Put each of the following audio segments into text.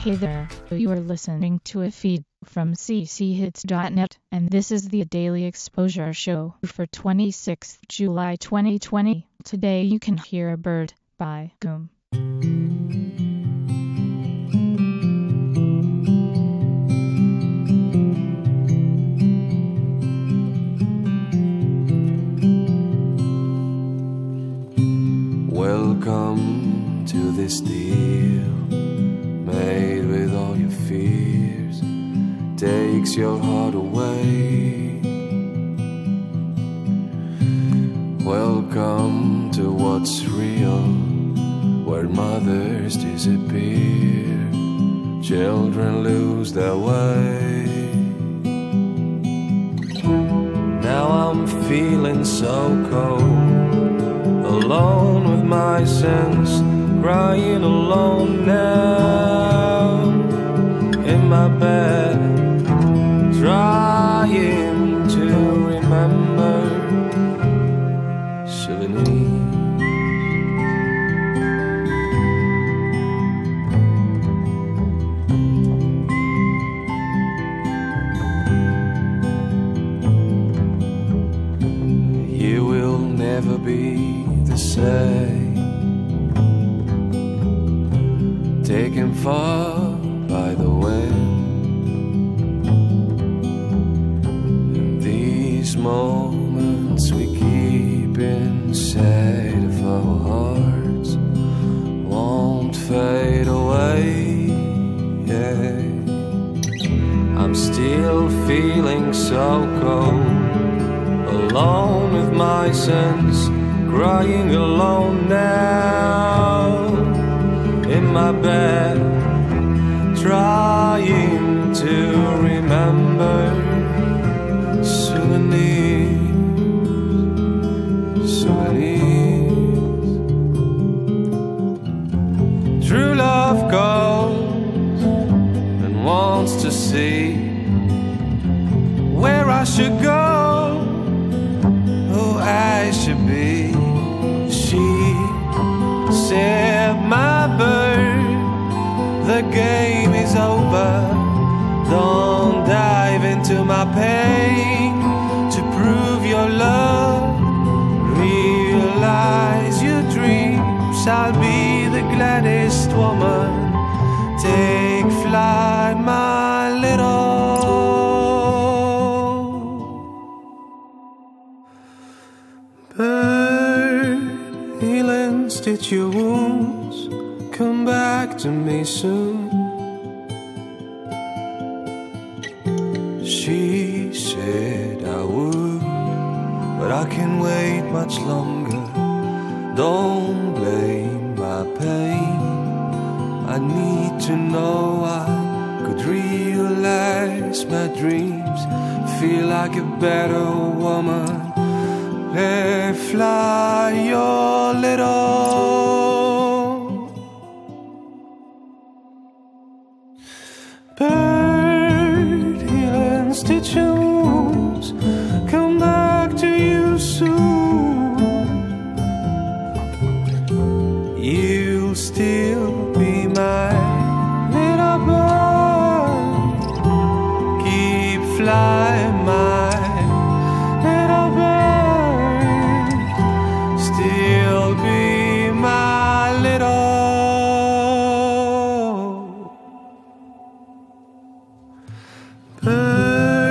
Hey there, you are listening to a feed from cchits.net, and this is the Daily Exposure Show for 26th July 2020. Today you can hear A Bird by Goom. Welcome to this deal made with all your fears, takes your heart away. Welcome to what's real, where mothers disappear, children lose their way. Now I'm feeling so cold, alone with my sense, crying alone now in my bed, trying to remember souvenirs. You will never be the same, taken far by the wind. In these moments we keep inside of our hearts won't fade away. Yeah. I'm still feeling so cold, alone with my sense, crying alone now in my bed, trying to remember souvenirs. True love goes and wants to see where I should go, who I should be. She said, my bird, the game is over. Don't dive into my pain to prove your love. Realize your dreams, I'll be the gladdest woman. Take flight, my little bird. Healing, stitch your wounds, come back to me soon. She said I would, but I can't wait much longer. Don't blame my pain, I need to know I could realize my dreams, feel like a better woman. Let fly your little bird, healing, stitch your wounds, come back to you soon. You'll still be my little bird, keep flying my little bird, still be my little bird.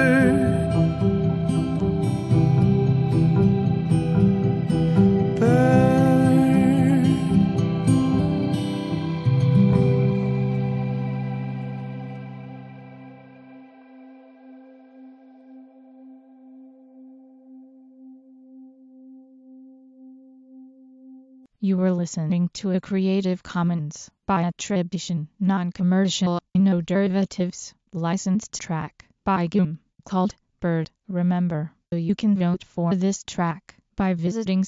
You were listening to a Creative Commons by attribution, non-commercial, no derivatives, licensed track by Goom, called Bird. Remember, you can vote for this track by visiting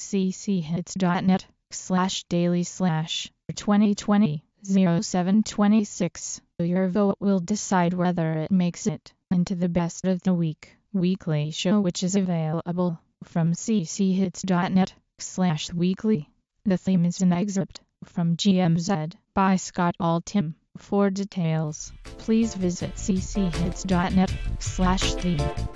cchits.net/daily/2020-0726. Your vote will decide whether it makes it into the Best of the Week weekly show, which is available from cchits.net/weekly. The theme is an excerpt from GMZ by Scott Altham. For details, please visit cchits.net/theme.